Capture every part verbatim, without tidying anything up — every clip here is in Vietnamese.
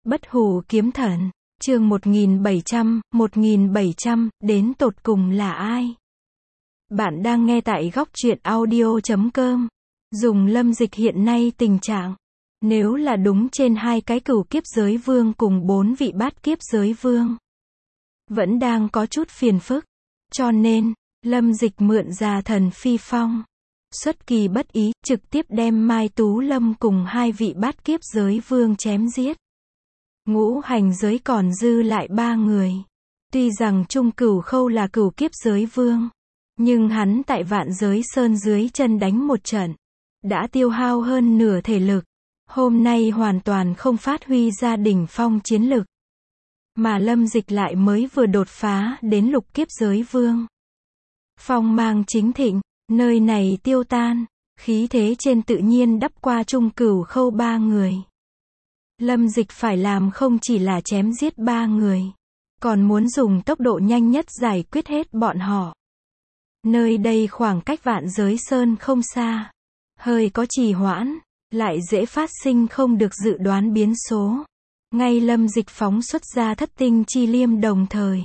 Bất hủ kiếm thần, chương một nghìn bảy trăm, một nghìn bảy trăm, đến tột cùng là ai? Bạn đang nghe tại góc truyện audio chấm com. Dùng Lâm Dịch hiện nay tình trạng, nếu là đúng trên hai cái cửu kiếp giới vương cùng bốn vị bát kiếp giới vương, vẫn đang có chút phiền phức. Cho nên, Lâm Dịch mượn già thần phi phong, xuất kỳ bất ý, trực tiếp đem Mai Tú Lâm cùng hai vị bát kiếp giới vương chém giết. Ngũ hành giới còn dư lại ba người. Tuy rằng Trung Cửu Khâu là cửu kiếp giới vương, nhưng hắn tại Vạn Giới Sơn dưới chân đánh một trận, đã tiêu hao hơn nửa thể lực. Hôm nay hoàn toàn không phát huy ra đỉnh phong chiến lực. Mà Lâm Dịch lại mới vừa đột phá đến lục kiếp giới vương. Phong mang chính thịnh, nơi này tiêu tan, khí thế trên tự nhiên đắp qua Trung Cửu Khâu ba người. Lâm Dịch phải làm không chỉ là chém giết ba người, còn muốn dùng tốc độ nhanh nhất giải quyết hết bọn họ. Nơi đây khoảng cách Vạn Giới Sơn không xa, hơi có trì hoãn, lại dễ phát sinh không được dự đoán biến số. Ngay Lâm Dịch phóng xuất ra thất tinh chi liêm đồng thời.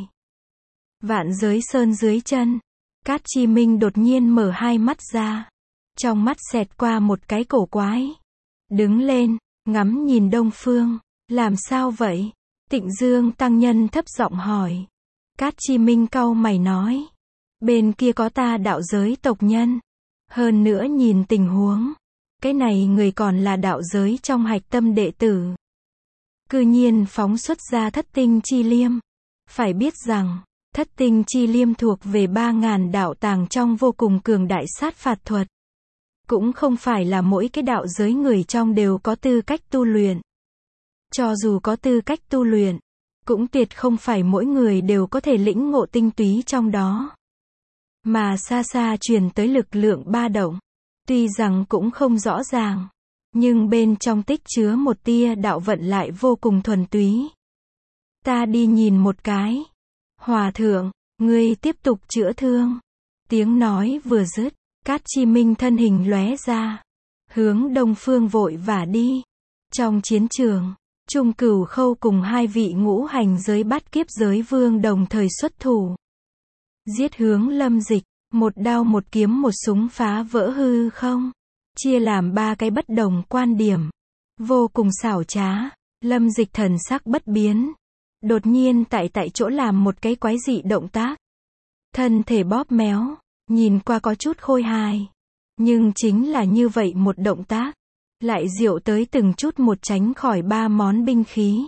Vạn Giới Sơn dưới chân, Cát Chi Minh đột nhiên mở hai mắt ra. Trong mắt xẹt qua một cái cổ quái. Đứng lên, ngắm nhìn đông phương. Làm sao vậy? Tịnh Dương tăng nhân thấp giọng hỏi. Cát Chi Minh cau mày nói. Bên kia có ta đạo giới tộc nhân. Hơn nữa nhìn tình huống, cái này người còn là đạo giới trong hạch tâm đệ tử. Cư nhiên phóng xuất ra thất tinh chi liêm. Phải biết rằng, thất tinh chi liêm thuộc về ba ngàn đạo tàng trong vô cùng cường đại sát phạt thuật. Cũng không phải là mỗi cái đạo giới người trong đều có tư cách tu luyện. Cho dù có tư cách tu luyện, cũng tuyệt không phải mỗi người đều có thể lĩnh ngộ tinh túy trong đó. Mà xa xa truyền tới lực lượng ba động. Tuy rằng cũng không rõ ràng, nhưng bên trong tích chứa một tia đạo vận lại vô cùng thuần túy. Ta đi nhìn một cái. Hòa thượng, ngươi tiếp tục chữa thương. Tiếng nói vừa dứt, Cát Chi Minh thân hình lóe ra, hướng đông phương vội vã đi. Trong chiến trường, Trung Cửu Khâu cùng hai vị ngũ hành giới bát kiếp giới vương đồng thời xuất thủ. Giết hướng Lâm Dịch, một đao một kiếm một súng phá vỡ hư không, chia làm ba cái bất đồng quan điểm. Vô cùng xảo trá, Lâm Dịch thần sắc bất biến. Đột nhiên tại tại chỗ làm một cái quái dị động tác. Thân thể bóp méo, nhìn qua có chút khôi hài. Nhưng chính là như vậy một động tác, lại diệu tới từng chút một tránh khỏi ba món binh khí.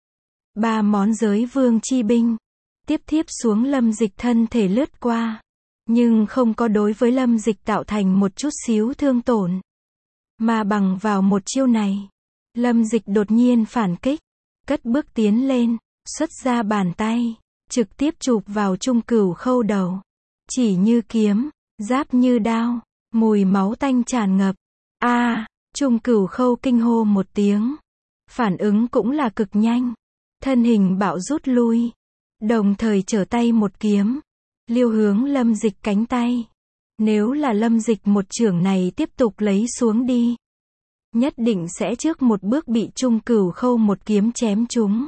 Ba món giới vương chi binh, tiếp tiếp xuống Lâm Dịch thân thể lướt qua. Nhưng không có đối với Lâm Dịch tạo thành một chút xíu thương tổn. Mà bằng vào một chiêu này, Lâm Dịch đột nhiên phản kích, cất bước tiến lên, xuất ra bàn tay, trực tiếp chụp vào Trung Cửu Khâu đầu. Chỉ như kiếm, giáp như đao, mùi máu tanh tràn ngập. A, à, Trung Cửu Khâu kinh hô một tiếng. Phản ứng cũng là cực nhanh. Thân hình bạo rút lui, đồng thời trở tay một kiếm, liêu hướng Lâm Dịch cánh tay. Nếu là Lâm Dịch một chưởng này tiếp tục lấy xuống đi, nhất định sẽ trước một bước bị Trung Cửu Khâu một kiếm chém trúng.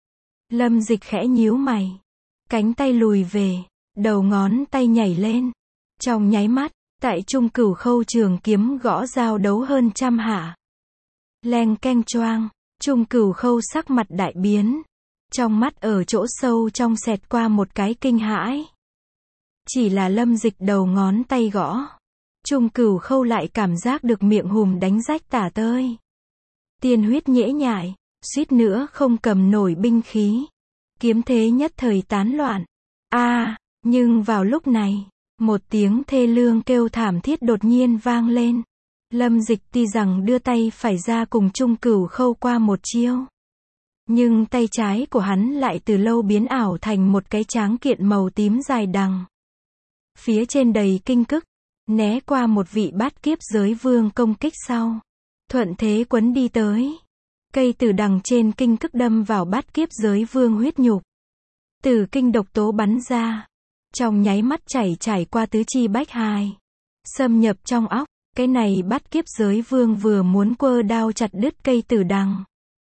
Lâm Dịch khẽ nhíu mày, cánh tay lùi về, đầu ngón tay nhảy lên. Trong nháy mắt, tại Trung Cửu Khâu trường kiếm gõ giao đấu hơn trăm hạ. Leng keng choang, Trung Cửu Khâu sắc mặt đại biến. Trong mắt ở chỗ sâu trong xẹt qua một cái kinh hãi. Chỉ là Lâm Dịch đầu ngón tay gõ, Trung Cửu Khâu lại cảm giác được miệng hùm đánh rách tả tơi. Tiên huyết nhễ nhại, suýt nữa không cầm nổi binh khí. Kiếm thế nhất thời tán loạn. A, à, nhưng vào lúc này, một tiếng thê lương kêu thảm thiết đột nhiên vang lên. Lâm Dịch tuy rằng đưa tay phải ra cùng Trung Cửu Khâu qua một chiêu, nhưng tay trái của hắn lại từ lâu biến ảo thành một cái tráng kiện màu tím dài đằng. Phía trên đầy kinh cức, né qua một vị bát kiếp giới vương công kích sau. Thuận thế quấn đi tới. Cây tử đằng trên kinh cức đâm vào bát kiếp giới vương huyết nhục. Tử kinh độc tố bắn ra. Trong nháy mắt chảy trải qua tứ chi bách hài. Xâm nhập trong óc, cái này bát kiếp giới vương vừa muốn quơ đao chặt đứt cây tử đằng.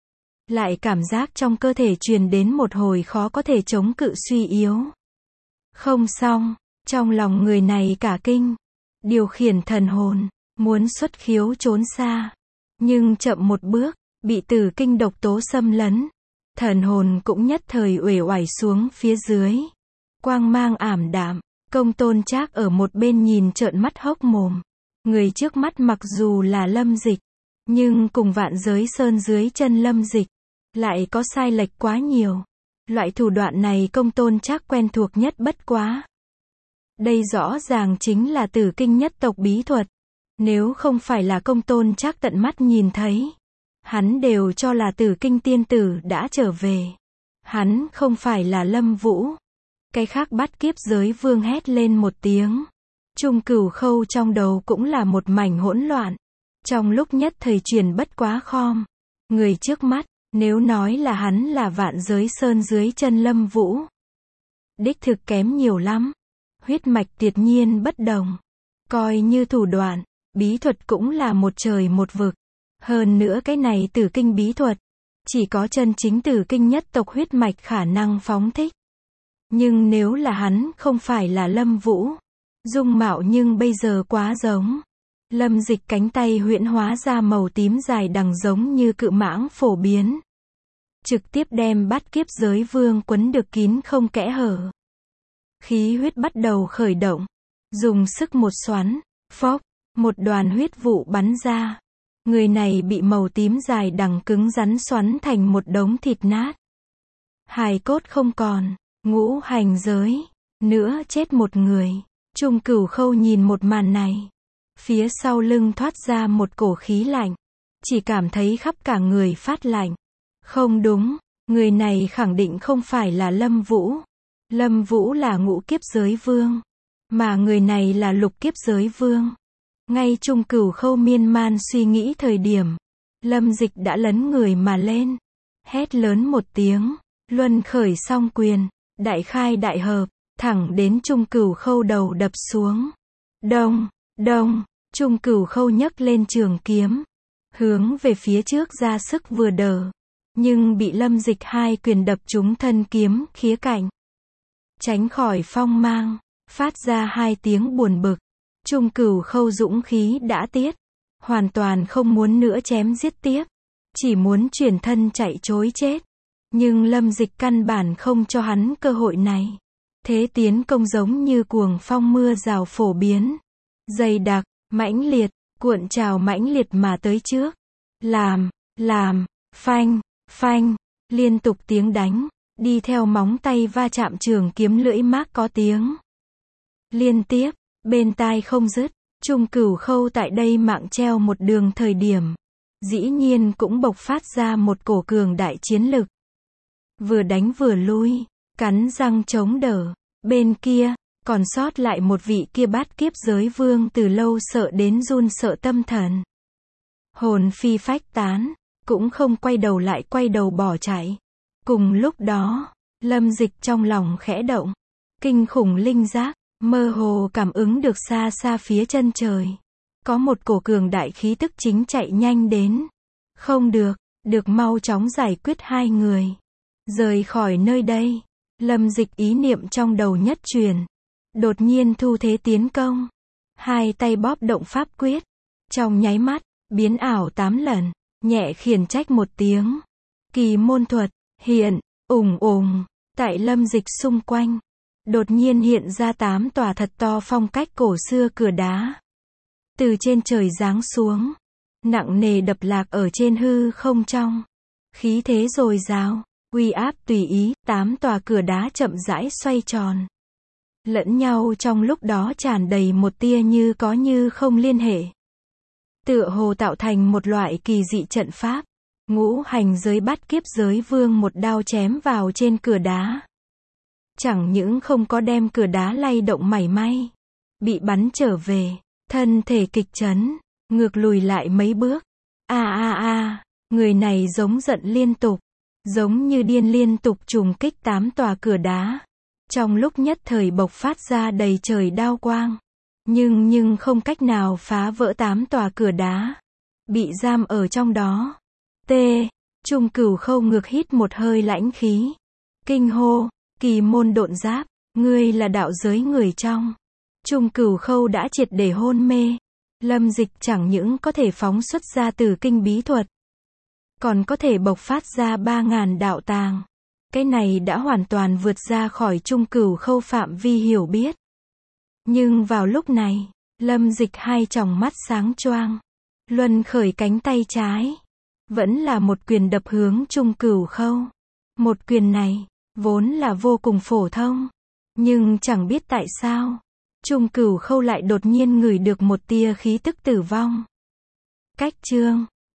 lại cảm giác trong cơ thể truyền đến một hồi khó có thể chống cự suy yếu. Không xong, trong lòng người này cả kinh, điều khiển thần hồn, muốn xuất khiếu trốn xa, nhưng chậm một bước, bị tử kinh độc tố xâm lấn, thần hồn cũng nhất thời uể oải xuống phía dưới, quang mang ảm đạm. Công Tôn Trác ở một bên nhìn trợn mắt hốc mồm, người trước mắt mặc dù là Lâm Dịch, nhưng cùng Vạn Giới Sơn dưới chân Lâm Dịch, lại có sai lệch quá nhiều. Loại thủ đoạn này Công Tôn Trác quen thuộc nhất bất quá. Đây rõ ràng chính là tử kinh nhất tộc bí thuật. Nếu không phải là Công Tôn Trác tận mắt nhìn thấy, hắn đều cho là tử kinh tiên tử đã trở về. Hắn không phải là Lâm Vũ. Cái khác Bát Kiếp Giới Vương hét lên một tiếng. Trung Cửu Khâu trong đầu cũng là một mảnh hỗn loạn. Trong lúc nhất thời truyền bất quá khom. Người trước mắt, nếu nói là hắn là Vạn Giới Sơn dưới chân Lâm Vũ, đích thực kém nhiều lắm. Huyết mạch tuyệt nhiên bất đồng. Coi như thủ đoạn, bí thuật cũng là một trời một vực. Hơn nữa cái này tử kinh bí thuật, chỉ có chân chính tử kinh nhất tộc huyết mạch khả năng phóng thích. Nhưng nếu là hắn không phải là Lâm Vũ, dung mạo nhưng bây giờ quá giống. Lâm Dịch cánh tay huyễn hóa ra màu tím dài đằng giống như cự mãng phổ biến. Trực tiếp đem Bát Kiếp Giới Vương quấn được kín không kẽ hở. Khí huyết bắt đầu khởi động. Dùng sức một xoắn, phốc, một đoàn huyết vụ bắn ra. Người này bị màu tím dài đằng cứng rắn xoắn thành một đống thịt nát. Hài cốt không còn, ngũ hành giới, nữa chết một người. Trung Cửu Khâu nhìn một màn này. Phía sau lưng thoát ra một cổ khí lạnh. Chỉ cảm thấy khắp cả người phát lạnh. Không đúng, người này khẳng định không phải là Lâm Vũ. Lâm Vũ là ngũ kiếp giới vương, mà người này là lục kiếp giới vương. Ngay Trung Cửu Khâu miên man suy nghĩ thời điểm, Lâm Dịch đã lấn người mà lên, hét lớn một tiếng, luân khởi song quyền, đại khai đại hợp, thẳng đến Trung Cửu Khâu đầu đập xuống. Đông, đông, Trung Cửu Khâu nhấc lên trường kiếm, hướng về phía trước ra sức vừa đỡ, nhưng bị Lâm Dịch hai quyền đập trúng thân kiếm khía cạnh. Tránh khỏi phong mang, phát ra hai tiếng buồn bực. Trung Cửu Khâu dũng khí đã tiết, hoàn toàn không muốn nữa chém giết tiếp, chỉ muốn chuyển thân chạy trối chết. Nhưng Lâm Dịch căn bản không cho hắn cơ hội này. Thế tiến công giống như cuồng phong mưa rào phổ biến, dày đặc, mãnh liệt, cuộn trào mãnh liệt mà tới trước. Làm, làm, phanh, phanh, liên tục tiếng đánh, đi theo móng tay va chạm trường kiếm lưỡi mác có tiếng. Liên tiếp, bên tai không dứt, Trung Cửu Khâu tại đây mạng treo một đường thời điểm, dĩ nhiên cũng bộc phát ra một cổ cường đại chiến lực. Vừa đánh vừa lui, cắn răng chống đỡ, bên kia, còn sót lại một vị kia Bát Kiếp Giới Vương từ lâu sợ đến run sợ tâm thần. Hồn phi phách tán, cũng không quay đầu lại quay đầu bỏ chạy. Cùng lúc đó, Lâm Dịch trong lòng khẽ động, kinh khủng linh giác, mơ hồ cảm ứng được xa xa phía chân trời. Có một cổ cường đại khí tức chính chạy nhanh đến. Không được, được mau chóng giải quyết hai người. Rời khỏi nơi đây, Lâm Dịch ý niệm trong đầu nhất truyền. Đột nhiên thu thế tiến công. Hai tay bóp động pháp quyết. Trong nháy mắt, biến ảo tám lần, nhẹ khiển trách một tiếng. Kỳ môn thuật, hiện, ùng ùng, tại Lâm Dịch xung quanh. Đột nhiên hiện ra tám tòa thật to phong cách cổ xưa cửa đá. Từ trên trời giáng xuống, nặng nề đập lạc ở trên hư không trong. Khí thế dồi dào, uy áp tùy ý, tám tòa cửa đá chậm rãi xoay tròn. Lẫn nhau trong lúc đó tràn đầy một tia như có như không liên hệ. Tựa hồ tạo thành một loại kỳ dị trận pháp. Ngũ hành giới Bát Kiếp Giới Vương một đao chém vào trên cửa đá. Chẳng những không có đem cửa đá lay động mảy may, bị bắn trở về, thân thể kịch chấn, ngược lùi lại mấy bước. A a a, người này giống giận liên tục, giống như điên liên tục trùng kích tám tòa cửa đá. Trong lúc nhất thời bộc phát ra đầy trời đao quang, nhưng nhưng không cách nào phá vỡ tám tòa cửa đá, bị giam ở trong đó. T, Trung Cửu Khâu ngược hít một hơi lãnh khí. Kinh hô, Kỳ Môn Độn Giáp, ngươi là đạo giới người trong. Trung Cửu Khâu đã triệt để hôn mê. Lâm Dịch chẳng những có thể phóng xuất ra từ kinh bí thuật, còn có thể bộc phát ra ba ngàn đạo tàng. Cái này đã hoàn toàn vượt ra khỏi Trung Cửu Khâu phạm vi hiểu biết. Nhưng vào lúc này, Lâm Dịch hai tròng mắt sáng choang, luân khởi cánh tay trái, vẫn là một quyền đập hướng Trung Cửu Khâu. Một quyền này, vốn là vô cùng phổ thông, nhưng chẳng biết tại sao, Trung Cửu Khâu lại đột nhiên ngửi được một tia khí tức tử vong. Cách chương